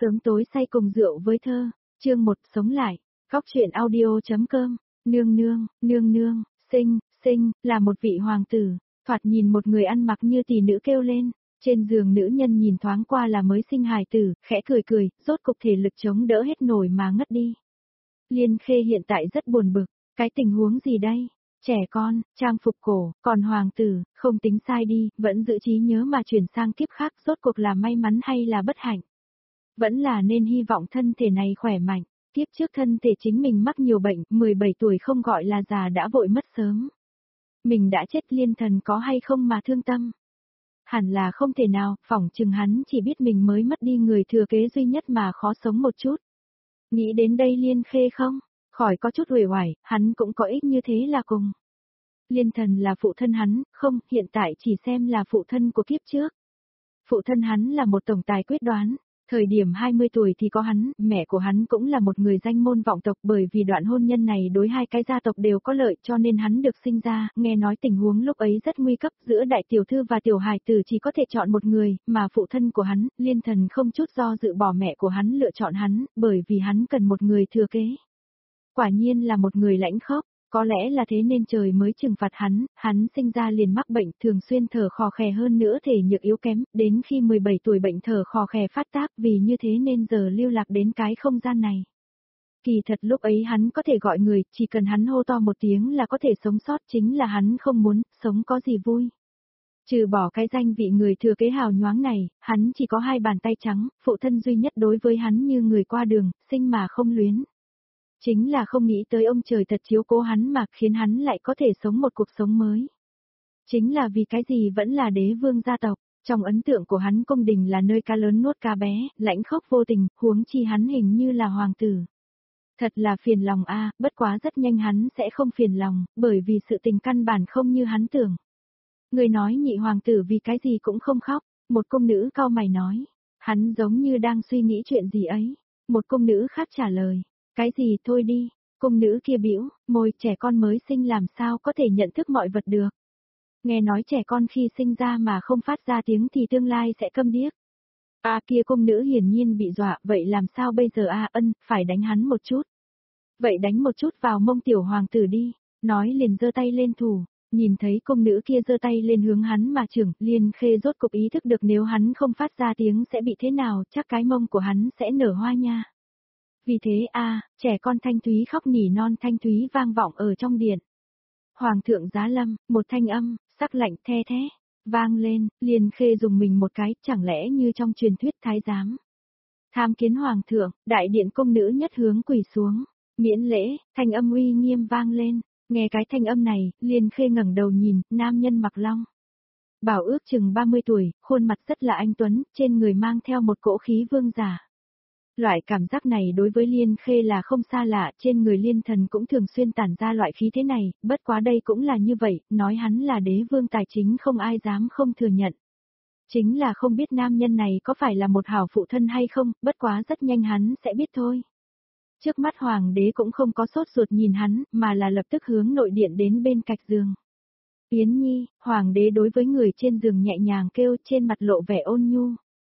Sớm tối say cùng rượu với thơ, chương 1 sống lại, góc truyện audio.com, nương nương, sinh, là một vị hoàng tử, thoạt nhìn một người ăn mặc như tỷ nữ kêu lên, trên giường nữ nhân nhìn thoáng qua là mới sinh hài tử, khẽ cười, rốt cục thể lực chống đỡ hết nổi mà ngất đi. Liên Khê hiện tại rất buồn bực, cái tình huống gì đây? Trẻ con, trang phục cổ, còn hoàng tử, không tính sai đi, vẫn giữ trí nhớ mà chuyển sang kiếp khác, rốt cuộc là may mắn hay là bất hạnh? Vẫn là nên hy vọng thân thể này khỏe mạnh, kiếp trước thân thể chính mình mắc nhiều bệnh, 17 tuổi không gọi là già đã vội mất sớm. Mình đã chết Liên Thần có hay không mà thương tâm? Hẳn là không thể nào, phỏng chừng hắn chỉ biết mình mới mất đi người thừa kế duy nhất mà khó sống một chút. Nghĩ đến đây Liên Khê không, khỏi có chút uể oải, hắn cũng có ích như thế là cùng. Liên Thần là phụ thân hắn, không, hiện tại chỉ xem là phụ thân của kiếp trước. Phụ thân hắn là một tổng tài quyết đoán, thời điểm 20 tuổi thì có hắn, mẹ của hắn cũng là một người danh môn vọng tộc, bởi vì đoạn hôn nhân này đối hai cái gia tộc đều có lợi cho nên hắn được sinh ra, nghe nói tình huống lúc ấy rất nguy cấp, giữa đại tiểu thư và tiểu hài tử chỉ có thể chọn một người, mà phụ thân của hắn, Liên Thần không chút do dự bỏ mẹ của hắn lựa chọn hắn, bởi vì hắn cần một người thừa kế. Quả nhiên là một người lãnh khốc. Có lẽ là thế nên trời mới trừng phạt hắn sinh ra liền mắc bệnh, thường xuyên thở khò khè, hơn nữa thể nhược yếu kém, đến khi 17 tuổi bệnh thở khò khè phát tác, vì như thế nên giờ lưu lạc đến cái không gian này. Kỳ thật lúc ấy hắn có thể gọi người, chỉ cần hắn hô to một tiếng là có thể sống sót, chính là hắn không muốn, sống có gì vui. Trừ bỏ cái danh vị người thừa kế hào nhoáng này, hắn chỉ có hai bàn tay trắng, phụ thân duy nhất đối với hắn như người qua đường, sinh mà không luyến. Chính là không nghĩ tới ông trời thật chiếu cố hắn mà khiến hắn lại có thể sống một cuộc sống mới. Chính là vì cái gì vẫn là đế vương gia tộc, trong ấn tượng của hắn cung đình là nơi cá lớn nuốt cá bé, lãnh khốc vô tình, huống chi hắn hình như là hoàng tử. Thật là phiền lòng a, bất quá rất nhanh hắn sẽ không phiền lòng, bởi vì sự tình căn bản không như hắn tưởng. Người nói nhị hoàng tử vì cái gì cũng không khóc, một cung nữ cau mày nói, hắn giống như đang suy nghĩ chuyện gì ấy, một cung nữ khác trả lời. Cái gì thôi đi, cung nữ kia bĩu môi, trẻ con mới sinh làm sao có thể nhận thức mọi vật được. Nghe nói trẻ con khi sinh ra mà không phát ra tiếng thì tương lai sẽ câm điếc. Kia cung nữ hiển nhiên bị dọa, vậy làm sao bây giờ phải đánh hắn một chút. Vậy đánh một chút vào mông tiểu hoàng tử đi, nói liền giơ tay lên thủ, nhìn thấy cung nữ kia giơ tay lên hướng hắn mà chưởng, Liên Khê rốt cục ý thức được nếu hắn không phát ra tiếng sẽ bị thế nào, chắc cái mông của hắn sẽ nở hoa nha. Vì thế trẻ con thanh thúy khóc nỉ non thanh thúy vang vọng ở trong điện. Hoàng thượng giá lâm, một thanh âm, sắc lạnh the thế, vang lên, Liên Khê dùng mình một cái, chẳng lẽ như trong truyền thuyết thái giám. Tham kiến hoàng thượng, đại điện cung nữ nhất hướng quỳ xuống, miễn lễ, thanh âm uy nghiêm vang lên, nghe cái thanh âm này, Liên Khê ngẩng đầu nhìn, nam nhân mặc long. Bảo ước chừng 30 tuổi, khuôn mặt rất là anh tuấn, trên người mang theo một cỗ khí vương giả. Loại cảm giác này đối với Liên Khê là không xa lạ, trên người Liên Thần cũng thường xuyên tản ra loại khí thế này, bất quá đây cũng là như vậy, nói hắn là đế vương tài chính không ai dám không thừa nhận. Chính là không biết nam nhân này có phải là một hảo phụ thân hay không, bất quá rất nhanh hắn sẽ biết thôi. Trước mắt hoàng đế cũng không có sốt ruột nhìn hắn, mà là lập tức hướng nội điện đến bên cạnh giường. Yến Nhi, hoàng đế đối với người trên giường nhẹ nhàng kêu, trên mặt lộ vẻ ôn nhu.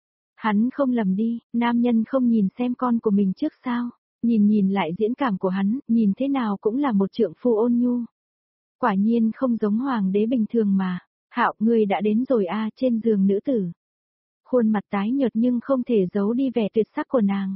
Hắn không lầm đi, nam nhân không nhìn xem con của mình trước sao, nhìn lại diễn cảm của hắn, nhìn thế nào cũng là một trượng phu ôn nhu. Quả nhiên không giống hoàng đế bình thường mà, Hạo ngươi đã đến rồi trên giường nữ tử. Khuôn mặt tái nhợt nhưng không thể giấu đi vẻ tuyệt sắc của nàng.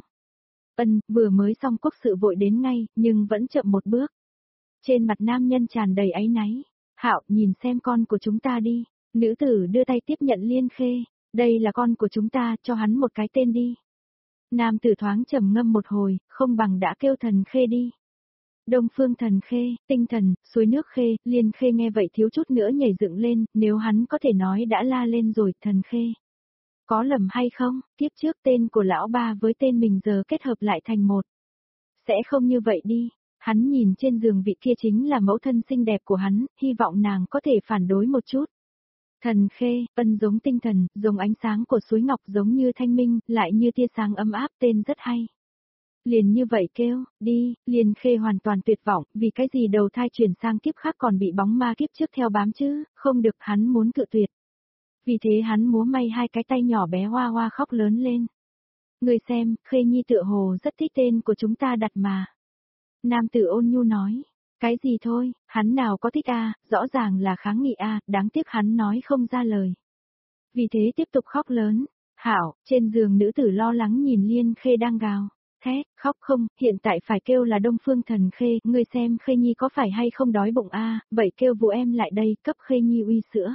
Vừa mới xong quốc sự vội đến ngay, nhưng vẫn chậm một bước. Trên mặt nam nhân tràn đầy áy náy, Hạo nhìn xem con của chúng ta đi, nữ tử đưa tay tiếp nhận Liên Khê. Đây là con của chúng ta, cho hắn một cái tên đi. Nam tử thoáng trầm ngâm một hồi, không bằng đã kêu Thần Khê đi. Đông Phương Thần Khê, Tinh Thần, Suối Nước Khê, Liên Khê nghe vậy thiếu chút nữa nhảy dựng lên, nếu hắn có thể nói đã la lên rồi, Thần Khê. Có lầm hay không, tiếp trước tên của lão ba với tên mình giờ kết hợp lại thành một. Sẽ không như vậy đi, hắn nhìn trên giường vị kia chính là mẫu thân xinh đẹp của hắn, hy vọng nàng có thể phản đối một chút. Thần Khê, giống tinh thần, giống ánh sáng của suối ngọc, giống như thanh minh, lại như tia sáng ấm áp, tên rất hay. Liền như vậy kêu, đi, Liên Khê hoàn toàn tuyệt vọng, vì cái gì đầu thai chuyển sang kiếp khác còn bị bóng ma kiếp trước theo bám chứ, không được, hắn muốn cự tuyệt. Vì thế hắn múa may hai cái tay nhỏ bé hoa hoa khóc lớn lên. Ngươi xem, Khê Nhi tựa hồ rất thích tên của chúng ta đặt mà. Nam tử ôn nhu nói. Cái gì thôi, hắn nào có thích a, rõ ràng là kháng nghị a, đáng tiếc hắn nói không ra lời. Vì thế tiếp tục khóc lớn. Hảo, trên giường nữ tử lo lắng nhìn Liên Khê đang gào. Thét, khóc không, hiện tại phải kêu là Đông Phương Thần Khê, ngươi xem Khê Nhi có phải hay không đói bụng a, vậy kêu vụ em lại đây, cấp Khê Nhi uy sữa.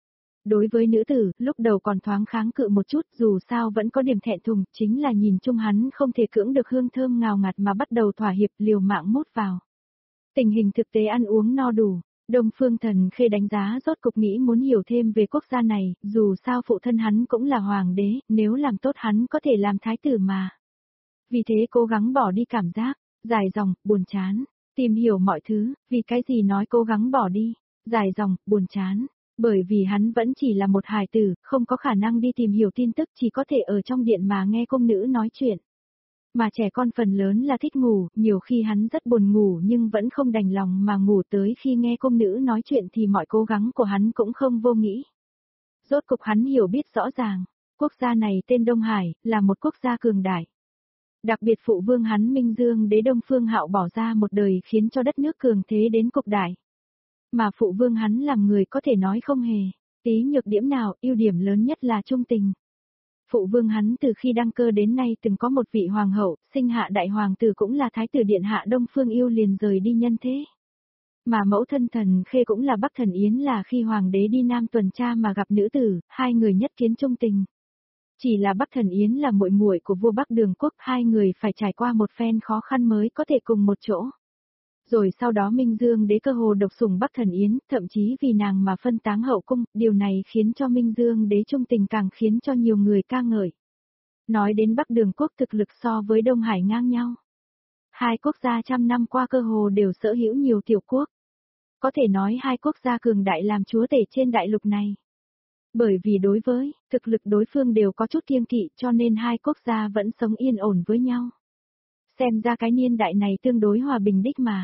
Đối với nữ tử, lúc đầu còn thoáng kháng cự một chút, dù sao vẫn có điểm thẹn thùng, chính là nhìn chung hắn không thể cưỡng được hương thơm ngào ngạt mà bắt đầu thỏa hiệp liều mạng mút vào. Tình hình thực tế ăn uống no đủ, Đông Phương Thần Khê đánh giá rốt cục nghĩ muốn hiểu thêm về quốc gia này, dù sao phụ thân hắn cũng là hoàng đế, nếu làm tốt hắn có thể làm thái tử mà. Vì thế cố gắng bỏ đi cảm giác, dài dòng, buồn chán, tìm hiểu mọi thứ, vì cái gì nói cố gắng bỏ đi, dài dòng, buồn chán. Bởi vì hắn vẫn chỉ là một hài tử, không có khả năng đi tìm hiểu tin tức, chỉ có thể ở trong điện mà nghe cung nữ nói chuyện. Mà trẻ con phần lớn là thích ngủ, nhiều khi hắn rất buồn ngủ nhưng vẫn không đành lòng mà ngủ tới khi nghe cung nữ nói chuyện thì mọi cố gắng của hắn cũng không vô nghĩa. Rốt cục hắn hiểu biết rõ ràng, quốc gia này tên Đông Hải, là một quốc gia cường đại. Đặc biệt phụ vương hắn Minh Dương đế Đông Phương Hạo bỏ ra một đời khiến cho đất nước cường thế đến cục đại. Mà phụ vương hắn làm người có thể nói không hề, tí nhược điểm nào, ưu điểm lớn nhất là trung tình. Phụ vương hắn từ khi đăng cơ đến nay từng có một vị hoàng hậu, sinh hạ đại hoàng tử cũng là thái tử điện hạ Đông Phương Yêu liền rời đi nhân thế. Mà mẫu thân Thần Khê cũng là Bắc Thần Yến là khi hoàng đế đi Nam tuần tra mà gặp nữ tử, hai người nhất kiến trung tình. Chỉ là Bắc Thần Yến là muội muội của vua Bắc Đường Quốc, hai người phải trải qua một phen khó khăn mới có thể cùng một chỗ. Rồi sau đó Minh Dương đế cơ hồ độc sủng Bắc Thần Yến, thậm chí vì nàng mà phân táng hậu cung, điều này khiến cho Minh Dương đế trung tình càng khiến cho nhiều người ca ngợi. Nói đến Bắc Đường Quốc thực lực so với Đông Hải ngang nhau. Hai quốc gia trăm năm qua cơ hồ đều sở hữu nhiều tiểu quốc. Có thể nói hai quốc gia cường đại làm chúa tể trên đại lục này. Bởi vì đối với thực lực đối phương đều có chút kiêng kỵ cho nên hai quốc gia vẫn sống yên ổn với nhau. Xem ra cái niên đại này tương đối hòa bình đích mà.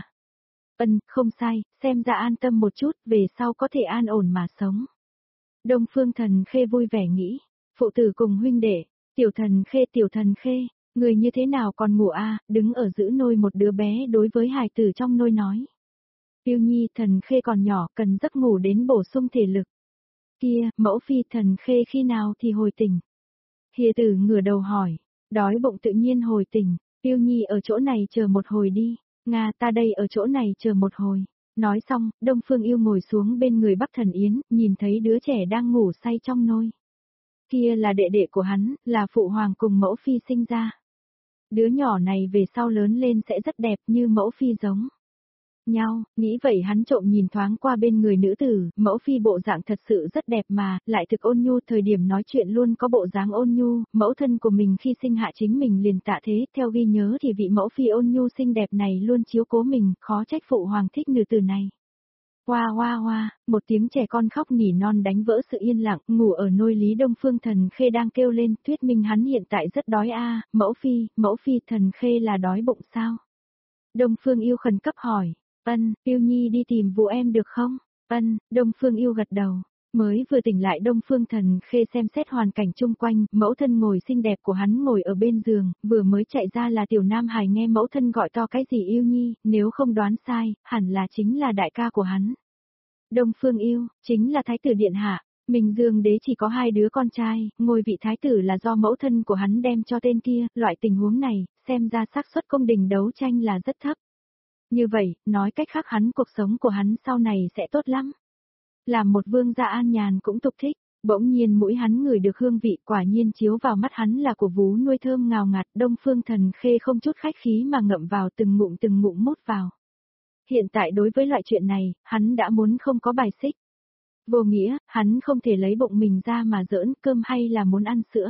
Không sai, xem ra an tâm một chút, về sau có thể an ổn mà sống. Đông Phương Thần Khê vui vẻ nghĩ, phụ tử cùng huynh đệ, tiểu thần khê, người như thế nào còn ngủ a, đứng ở giữ nôi một đứa bé đối với hài tử trong nôi nói. Tiêu Nhi Thần Khê còn nhỏ cần giấc ngủ đến bổ sung thể lực. Kia, mẫu phi Thần Khê khi nào thì hồi tỉnh? Hiề tử ngửa đầu hỏi, đói bụng tự nhiên hồi tỉnh, Tiêu Nhi ở chỗ này chờ một hồi đi. Nga ta đây ở chỗ này chờ một hồi. Nói xong, Đông Phương Yêu ngồi xuống bên người Bắc Thần Yến, nhìn thấy đứa trẻ đang ngủ say trong nôi. Kia là đệ đệ của hắn, là phụ hoàng cùng mẫu phi sinh ra. Đứa nhỏ này về sau lớn lên sẽ rất đẹp như mẫu phi giống nhau, nghĩ vậy hắn trộm nhìn thoáng qua bên người nữ tử, mẫu phi bộ dạng thật sự rất đẹp mà, lại thực ôn nhu, thời điểm nói chuyện luôn có bộ dáng ôn nhu, mẫu thân của mình khi sinh hạ chính mình liền tạ thế, theo ghi nhớ thì vị mẫu phi ôn nhu xinh đẹp này luôn chiếu cố mình, khó trách phụ hoàng thích nữ tử này. Hoa hoa hoa, một tiếng trẻ con khóc nỉ non đánh vỡ sự yên lặng, ngủ ở nôi Lý Đông Phương Thần Khê đang kêu lên, thuyết minh hắn hiện tại rất đói a, mẫu phi Thần Khê là đói bụng sao? Đông Phương Yêu khẩn cấp hỏi. Tiêu Nhi đi tìm vụ em được không? Đông Phương Yêu gật đầu. Mới vừa tỉnh lại Đông Phương Thần Khê xem xét hoàn cảnh chung quanh, mẫu thân ngồi xinh đẹp của hắn ngồi ở bên giường, vừa mới chạy ra là Tiểu Nam Hải nghe mẫu thân gọi to cái gì Yêu Nhi, nếu không đoán sai, hẳn là chính là đại ca của hắn. Đông Phương Yêu, chính là Thái tử Điện Hạ, Minh Dương đế chỉ có hai đứa con trai, ngôi vị Thái tử là do mẫu thân của hắn đem cho tên kia, loại tình huống này, xem ra xác suất cung đình đấu tranh là rất thấp. Như vậy, nói cách khác hắn cuộc sống của hắn sau này sẽ tốt lắm. Làm một vương gia an nhàn cũng tục thích, bỗng nhiên mũi hắn ngửi được hương vị quả nhiên chiếu vào mắt hắn là của vú nuôi thơm ngào ngạt, Đông Phương Thần Khê không chút khách khí mà ngậm vào từng ngụm mút vào. Hiện tại đối với loại chuyện này, hắn đã muốn không có bài xích. Vô nghĩa, hắn không thể lấy bụng mình ra mà giỡn cơm hay là muốn ăn sữa.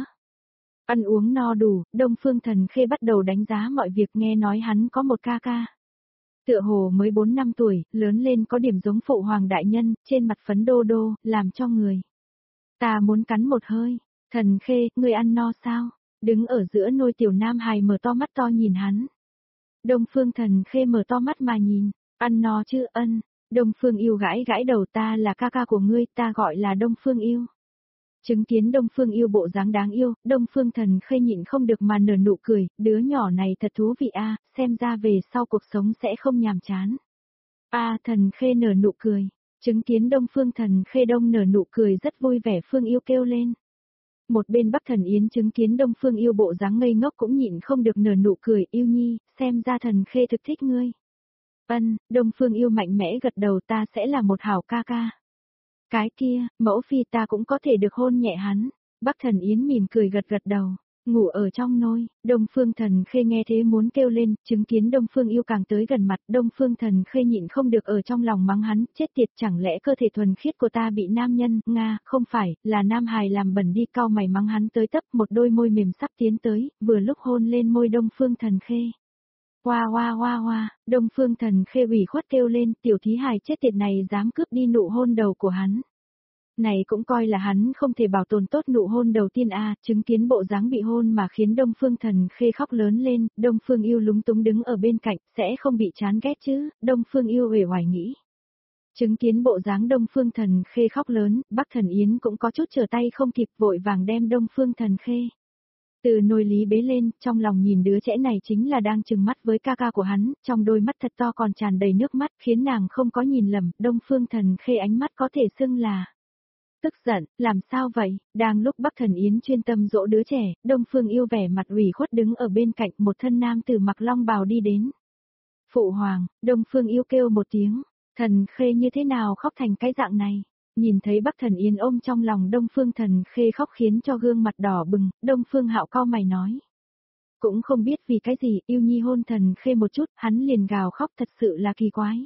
Ăn uống no đủ, Đông Phương Thần Khê bắt đầu đánh giá mọi việc, nghe nói hắn có một ca ca. Tựa hồ mới 4 năm tuổi, lớn lên có điểm giống phụ hoàng đại nhân, trên mặt phấn đô đô, làm cho người. Ta muốn cắn một hơi, Thần Khê, ngươi ăn no sao? Đứng ở giữa nôi Tiểu Nam Hài mở to mắt to nhìn hắn. Đông Phương Thần Khê mở to mắt mà nhìn, ăn no chứ Đông Phương Yêu gãi gãi đầu, ta là ca ca của ngươi, ta gọi là Đông Phương Yêu. Chứng kiến Đông Phương Yêu bộ dáng đáng yêu, Đông Phương Thần Khê nhịn không được mà nở nụ cười, đứa nhỏ này thật thú vị a, xem ra về sau cuộc sống sẽ không nhàm chán. Thần Khê nở nụ cười, chứng kiến Đông Phương Thần Khê đông nở nụ cười rất vui vẻ, Phương Yêu kêu lên. Một bên Bắc Thần Yến chứng kiến Đông Phương Yêu bộ dáng ngây ngốc cũng nhịn không được nở nụ cười, Yêu Nhi, xem ra Thần Khê thực thích ngươi. Đông Phương Yêu mạnh mẽ gật đầu, ta sẽ là một hảo ca ca. Cái kia, mẫu phi ta cũng có thể được hôn nhẹ hắn. Bắc Thần Yến mỉm cười gật gật đầu, ngủ ở trong nôi. Đông Phương Thần Khê nghe thế muốn kêu lên, chứng kiến Đông Phương Yêu càng tới gần mặt, Đông Phương Thần Khê nhịn không được ở trong lòng mắng hắn, chết tiệt, chẳng lẽ cơ thể thuần khiết của ta bị nam nhân, không phải, là nam hài làm bẩn đi, cau mày mắng hắn tới tấp, một đôi môi mềm sắp tiến tới, vừa lúc hôn lên môi Đông Phương Thần Khê. Hoa hoa hoa hoa, Đông Phương Thần Khê ủy khuất kêu lên, tiểu thí hài chết tiệt này dám cướp đi nụ hôn đầu của hắn. Này cũng coi là hắn không thể bảo tồn tốt nụ hôn đầu tiên chứng kiến bộ dáng bị hôn mà khiến Đông Phương Thần Khê khóc lớn lên, Đông Phương Yêu lúng túng đứng ở bên cạnh, sẽ không bị chán ghét chứ, Đông Phương Yêu uể oải nghĩ. Chứng kiến bộ dáng Đông Phương Thần Khê khóc lớn, Bắc Thần Yến cũng có chút trở tay không kịp, vội vàng đem Đông Phương Thần Khê từ nồi lý bế lên, trong lòng nhìn đứa trẻ này chính là đang trừng mắt với ca ca của hắn, trong đôi mắt thật to còn tràn đầy nước mắt, khiến nàng không có nhìn lầm, Đông Phương Thần Khê ánh mắt có thể xưng là tức giận, làm sao vậy? Đang lúc Bắc Thần Yến chuyên tâm dỗ đứa trẻ, Đông Phương Yêu vẻ mặt ủy khuất đứng ở bên cạnh, một thân nam tử mặc long bào đi đến. Phụ hoàng, Đông Phương Yêu kêu một tiếng, Thần Khê như thế nào khóc thành cái dạng này? Nhìn thấy Bắc Thần Yến ôm trong lòng Đông Phương Thần Khê khóc khiến cho gương mặt đỏ bừng, Đông Phương Hạo cau mày nói. Cũng không biết vì cái gì, Yêu Nhi hôn Thần Khê một chút, hắn liền gào khóc, thật sự là kỳ quái.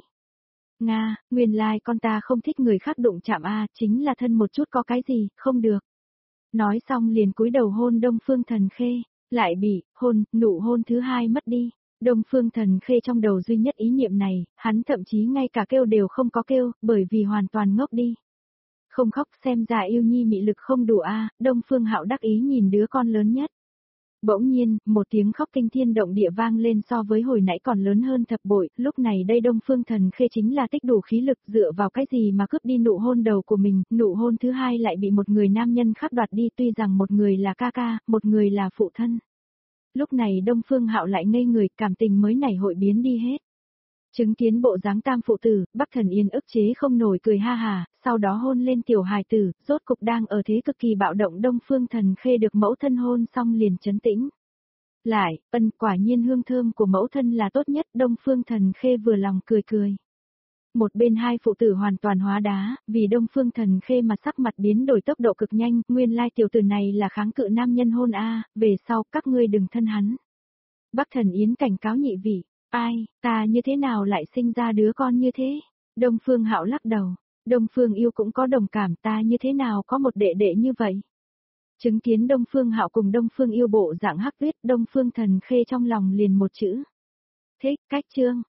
Nguyên lai con ta không thích người khác đụng chạm chính là thân một chút có cái gì, không được. Nói xong liền cúi đầu hôn Đông Phương Thần Khê, lại bị, nụ hôn thứ hai mất đi. Đông Phương Thần Khê trong đầu duy nhất ý niệm này, hắn thậm chí ngay cả kêu đều không có kêu, bởi vì hoàn toàn ngốc đi. Không khóc xem ra Yêu Nhi mị lực không đủ Đông Phương Hạo đắc ý nhìn đứa con lớn nhất. Bỗng nhiên, một tiếng khóc kinh thiên động địa vang lên so với hồi nãy còn lớn hơn thập bội, lúc này đây Đông Phương Thần Khê chính là tích đủ khí lực dựa vào cái gì mà cướp đi nụ hôn đầu của mình, nụ hôn thứ hai lại bị một người nam nhân khác đoạt đi, tuy rằng một người là ca ca, một người là phụ thân. Lúc này Đông Phương Hạo lại ngây người, cảm tình mới nảy hội biến đi hết. Chứng kiến bộ dáng tam phụ tử, Bắc Thần Yên ức chế không nổi cười ha hà, sau đó hôn lên tiểu hài tử, rốt cục đang ở thế cực kỳ bạo động Đông Phương Thần Khê được mẫu thân hôn xong liền trấn tĩnh. Lại, quả nhiên hương thơm của mẫu thân là tốt nhất, Đông Phương Thần Khê vừa lòng cười cười. Một bên hai phụ tử hoàn toàn hóa đá, vì Đông Phương Thần Khê mà sắc mặt biến đổi tốc độ cực nhanh, nguyên lai tiểu tử này là kháng cự nam nhân hôn về sau các ngươi đừng thân hắn. Bắc Thần Yến cảnh cáo nhị vị. Ta như thế nào lại sinh ra đứa con như thế? Đông Phương Hạo lắc đầu. Đông Phương Yêu cũng có đồng cảm, ta như thế nào có một đệ đệ như vậy? Chứng kiến Đông Phương Hạo cùng Đông Phương Yêu bộ dạng hắc tuyết, Đông Phương Thần Khê trong lòng liền một chữ. Thích, cách chương.